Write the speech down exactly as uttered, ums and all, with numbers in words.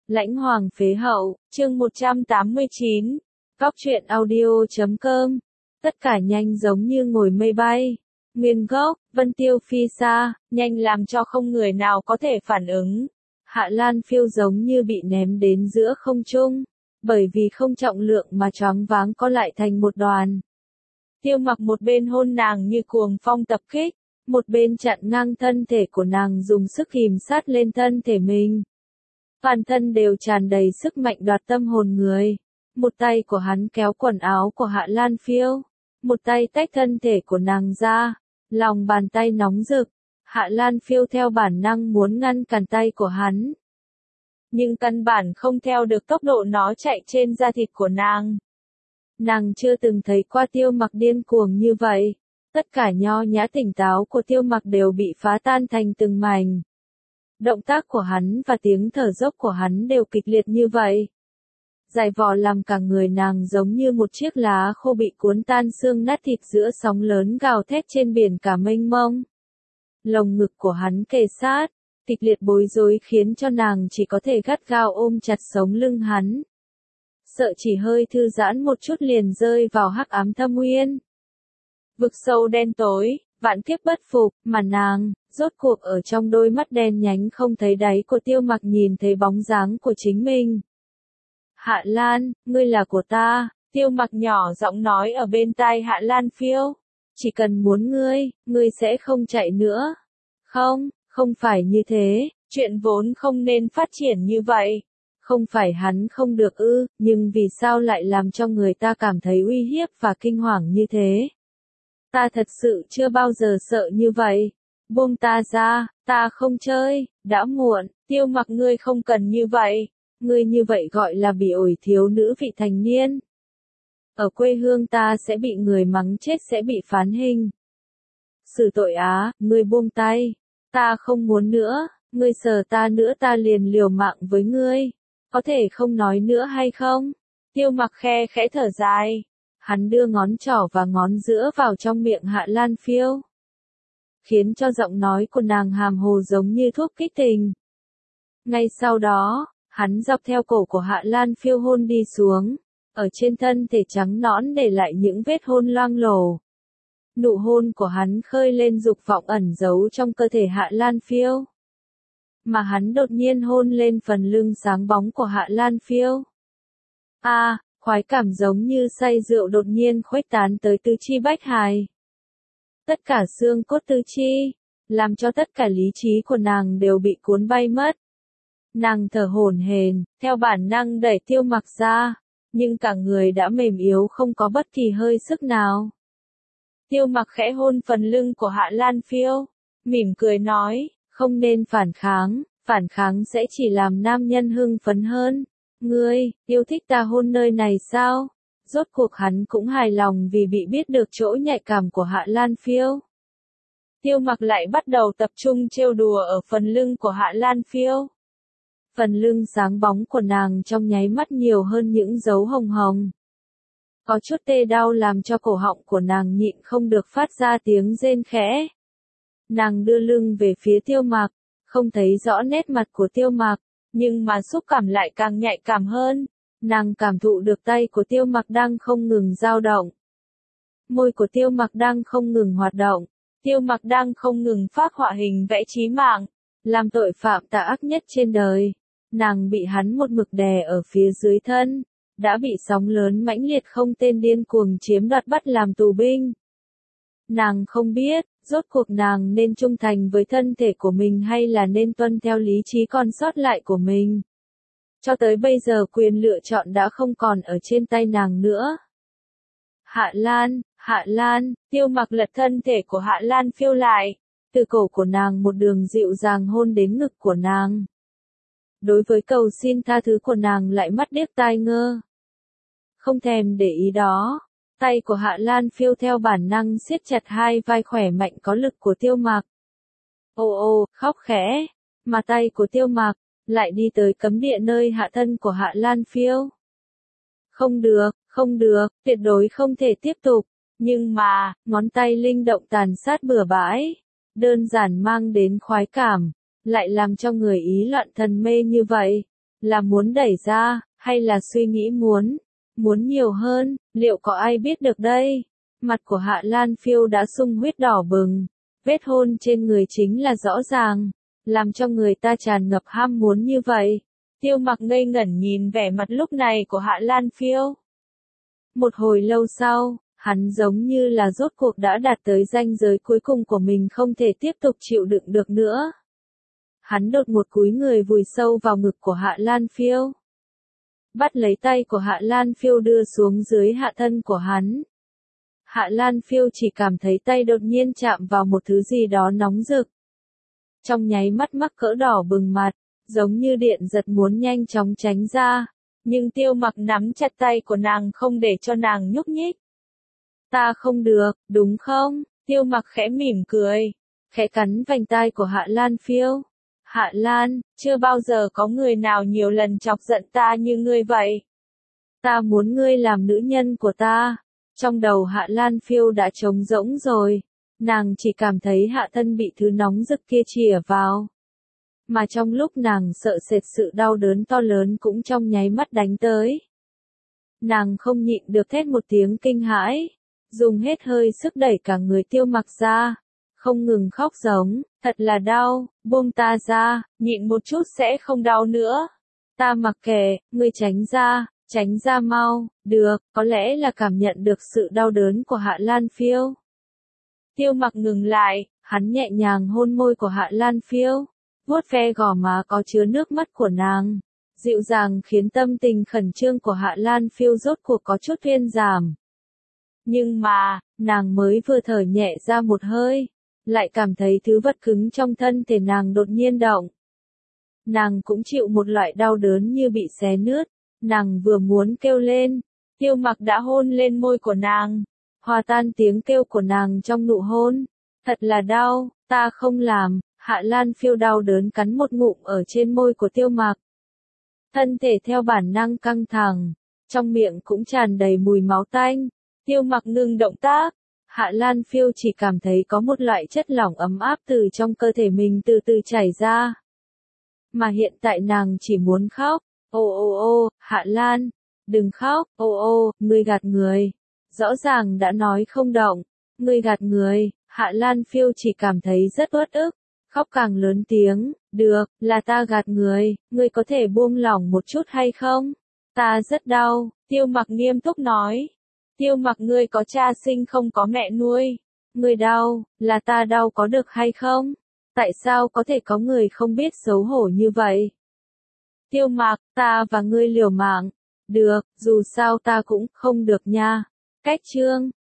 Lãnh Hoàng Phế Hậu, chương một trăm tám mươi chín. Góc truyện audio chấm com. Tất cả nhanh giống như ngồi mây bay. Nguyên gốc, Vân Tiêu phi xa, nhanh làm cho không người nào có thể phản ứng. Hạ Lan phiêu giống như bị ném đến giữa không trung, bởi vì không trọng lượng mà choáng váng co lại thành một đoàn. Tiêu Mặc một bên hôn nàng như cuồng phong tập kích, một bên chặn ngang thân thể của nàng dùng sức kìm sát lên thân thể mình. Toàn thân đều tràn đầy sức mạnh đoạt tâm hồn người. Một tay của hắn kéo quần áo của Hạ Lan phiêu, một tay tách thân thể của nàng ra, lòng bàn tay nóng rực. Hạ Lan phiêu theo bản năng muốn ngăn cản tay của hắn, nhưng căn bản không theo được tốc độ nó chạy trên da thịt của nàng. Nàng chưa từng thấy qua Tiêu Mặc điên cuồng như vậy. Tất cả nho nhã tỉnh táo của Tiêu Mặc đều bị phá tan thành từng mảnh. Động tác của hắn và tiếng thở dốc của hắn đều kịch liệt như vậy. Dài vò làm cả người nàng giống như một chiếc lá khô bị cuốn tan xương nát thịt giữa sóng lớn gào thét trên biển cả mênh mông. Lồng ngực của hắn kề sát, kịch liệt bối rối khiến cho nàng chỉ có thể gắt gao ôm chặt sống lưng hắn. Sợ chỉ hơi thư giãn một chút liền rơi vào hắc ám thâm uyên. Vực sâu đen tối, vạn kiếp bất phục, mà nàng, rốt cuộc ở trong đôi mắt đen nhánh không thấy đáy của Tiêu Mặc nhìn thấy bóng dáng của chính mình. Hạ Lan, ngươi là của ta, Tiêu Mặc nhỏ giọng nói ở bên tai Hạ Lan phiêu. Chỉ cần muốn ngươi, ngươi sẽ không chạy nữa. Không, không phải như thế, chuyện vốn không nên phát triển như vậy. Không phải hắn không được ư, nhưng vì sao lại làm cho người ta cảm thấy uy hiếp và kinh hoàng như thế? Ta thật sự chưa bao giờ sợ như vậy. Buông ta ra, ta không chơi, đã muộn, Tiêu Mặc ngươi không cần như vậy. Ngươi như vậy gọi là bị ổi thiếu nữ vị thành niên. Ở quê hương ta sẽ bị người mắng chết sẽ bị phán hình. Xử tội á, ngươi buông tay. Ta không muốn nữa, ngươi sờ ta nữa ta liền liều mạng với ngươi. Có thể không nói nữa hay không? Tiêu Mặc khe khẽ thở dài. Hắn đưa ngón trỏ và ngón giữa vào trong miệng Hạ Lan phiêu, khiến cho giọng nói của nàng hàm hồ giống như thuốc kích tình. Ngay sau đó, hắn dọc theo cổ của Hạ Lan phiêu hôn đi xuống, ở trên thân thể trắng nõn để lại những vết hôn loang lổ. Nụ hôn của hắn khơi lên dục vọng ẩn giấu trong cơ thể Hạ Lan phiêu. Mà hắn đột nhiên hôn lên phần lưng sáng bóng của Hạ Lan phiêu. A, à, khoái cảm giống như say rượu đột nhiên khuếch tán tới tứ chi bách hài. Tất cả xương cốt tứ chi, làm cho tất cả lý trí của nàng đều bị cuốn bay mất. Nàng thở hổn hển, theo bản năng đẩy Tiêu Mặc ra, nhưng cả người đã mềm yếu không có bất kỳ hơi sức nào. Tiêu Mặc khẽ hôn phần lưng của Hạ Lan phiêu, mỉm cười nói, không nên phản kháng, phản kháng sẽ chỉ làm nam nhân hưng phấn hơn. Ngươi, yêu thích ta hôn nơi này sao? Rốt cuộc hắn cũng hài lòng vì bị biết được chỗ nhạy cảm của Hạ Lan phiêu. Tiêu Mặc lại bắt đầu tập trung trêu đùa ở phần lưng của Hạ Lan phiêu. Phần lưng sáng bóng của nàng trong nháy mắt nhiều hơn những dấu hồng hồng. Có chút tê đau làm cho cổ họng của nàng nhịn không được phát ra tiếng rên khẽ. Nàng đưa lưng về phía Tiêu Mặc, không thấy rõ nét mặt của Tiêu Mặc, nhưng mà xúc cảm lại càng nhạy cảm hơn. Nàng cảm thụ được tay của Tiêu Mặc đang không ngừng dao động. Môi của Tiêu Mặc đang không ngừng hoạt động. Tiêu Mặc đang không ngừng phác họa hình vẽ chí mạng, làm tội phạm tà ác nhất trên đời. Nàng bị hắn một mực đè ở phía dưới thân, đã bị sóng lớn mãnh liệt không tên điên cuồng chiếm đoạt bắt làm tù binh. Nàng không biết, rốt cuộc nàng nên trung thành với thân thể của mình hay là nên tuân theo lý trí còn sót lại của mình. Cho tới bây giờ quyền lựa chọn đã không còn ở trên tay nàng nữa. Hạ Lan, Hạ Lan, Tiêu Mặc lật thân thể của Hạ Lan phiêu lại, từ cổ của nàng một đường dịu dàng hôn đến ngực của nàng. Đối với cầu xin tha thứ của nàng lại mắt điếc tai ngơ. Không thèm để ý đó, tay của Hạ Lan phiêu theo bản năng siết chặt hai vai khỏe mạnh có lực của Tiêu Mặc. Ô ô, khóc khẽ, mà tay của Tiêu Mặc lại đi tới cấm địa nơi hạ thân của Hạ Lan phiêu. Không được, không được, tuyệt đối không thể tiếp tục. Nhưng mà, ngón tay linh động tàn sát bừa bãi, đơn giản mang đến khoái cảm, lại làm cho người ý loạn thần mê như vậy. Là muốn đẩy ra, hay là suy nghĩ muốn, muốn nhiều hơn, liệu có ai biết được đây? Mặt của Hạ Lan Phiêu đã sung huyết đỏ bừng, vết hôn trên người chính là rõ ràng, làm cho người ta tràn ngập ham muốn như vậy. Tiêu Mặc ngây ngẩn nhìn vẻ mặt lúc này của Hạ Lan Phiêu. Một hồi lâu sau, hắn giống như là rốt cuộc đã đạt tới ranh giới cuối cùng của mình, không thể tiếp tục chịu đựng được nữa. Hắn đột một cúi người vùi sâu vào ngực của Hạ Lan Phiêu. Bắt lấy tay của Hạ Lan Phiêu đưa xuống dưới hạ thân của hắn. Hạ Lan Phiêu chỉ cảm thấy tay đột nhiên chạm vào một thứ gì đó nóng rực. Trong nháy mắt mắc cỡ đỏ bừng mặt, giống như điện giật muốn nhanh chóng tránh ra. Nhưng Tiêu Mặc nắm chặt tay của nàng không để cho nàng nhúc nhích. Ta không được, đúng không? Tiêu Mặc khẽ mỉm cười, khẽ cắn vành tai của Hạ Lan Phiêu. Hạ Lan, chưa bao giờ có người nào nhiều lần chọc giận ta như ngươi vậy. Ta muốn ngươi làm nữ nhân của ta. Trong đầu Hạ Lan Phiêu đã trống rỗng rồi. Nàng chỉ cảm thấy hạ thân bị thứ nóng rực kia chìa vào. Mà trong lúc nàng sợ sệt, sự đau đớn to lớn cũng trong nháy mắt đánh tới. Nàng không nhịn được thét một tiếng kinh hãi, dùng hết hơi sức đẩy cả người Tiêu Mặc ra, không ngừng khóc giống, thật là đau, buông ta ra, nhịn một chút sẽ không đau nữa. Ta mặc kệ, ngươi tránh ra, tránh ra mau, được, có lẽ là cảm nhận được sự đau đớn của Hạ Lan Phiêu. Tiêu Mặc ngừng lại, hắn nhẹ nhàng hôn môi của Hạ Lan Phiêu, vuốt ve gò má có chứa nước mắt của nàng, dịu dàng khiến tâm tình khẩn trương của Hạ Lan Phiêu rốt cuộc có chút thuyên giảm. Nhưng mà, nàng mới vừa thở nhẹ ra một hơi, lại cảm thấy thứ vật cứng trong thân thể nàng đột nhiên động. Nàng cũng chịu một loại đau đớn như bị xé nứt, nàng vừa muốn kêu lên, Tiêu Mặc đã hôn lên môi của nàng, hòa tan tiếng kêu của nàng trong nụ hôn. Thật là đau, ta không làm. Hạ Lan Phiêu đau đớn cắn một ngụm ở trên môi của Tiêu Mặc. Thân thể theo bản năng căng thẳng, trong miệng cũng tràn đầy mùi máu tanh. Tiêu Mặc ngừng động tác, Hạ Lan Phiêu chỉ cảm thấy có một loại chất lỏng ấm áp từ trong cơ thể mình từ từ chảy ra. Mà hiện tại nàng chỉ muốn khóc. Ô ô ô, Hạ Lan, đừng khóc, ô ô, ngươi gạt người. Rõ ràng đã nói không động, ngươi gạt người. Hạ Lan Phiêu chỉ cảm thấy rất uất ức. Khóc càng lớn tiếng, được, là ta gạt người, ngươi có thể buông lỏng một chút hay không? Ta rất đau, Tiêu Mặc nghiêm túc nói. Tiêu Mặc, ngươi có cha sinh không có mẹ nuôi. Ngươi đau, là ta đau có được hay không? Tại sao có thể có người không biết xấu hổ như vậy? Tiêu Mặc, ta và ngươi liều mạng. Được, dù sao ta cũng không được nha. Cách chương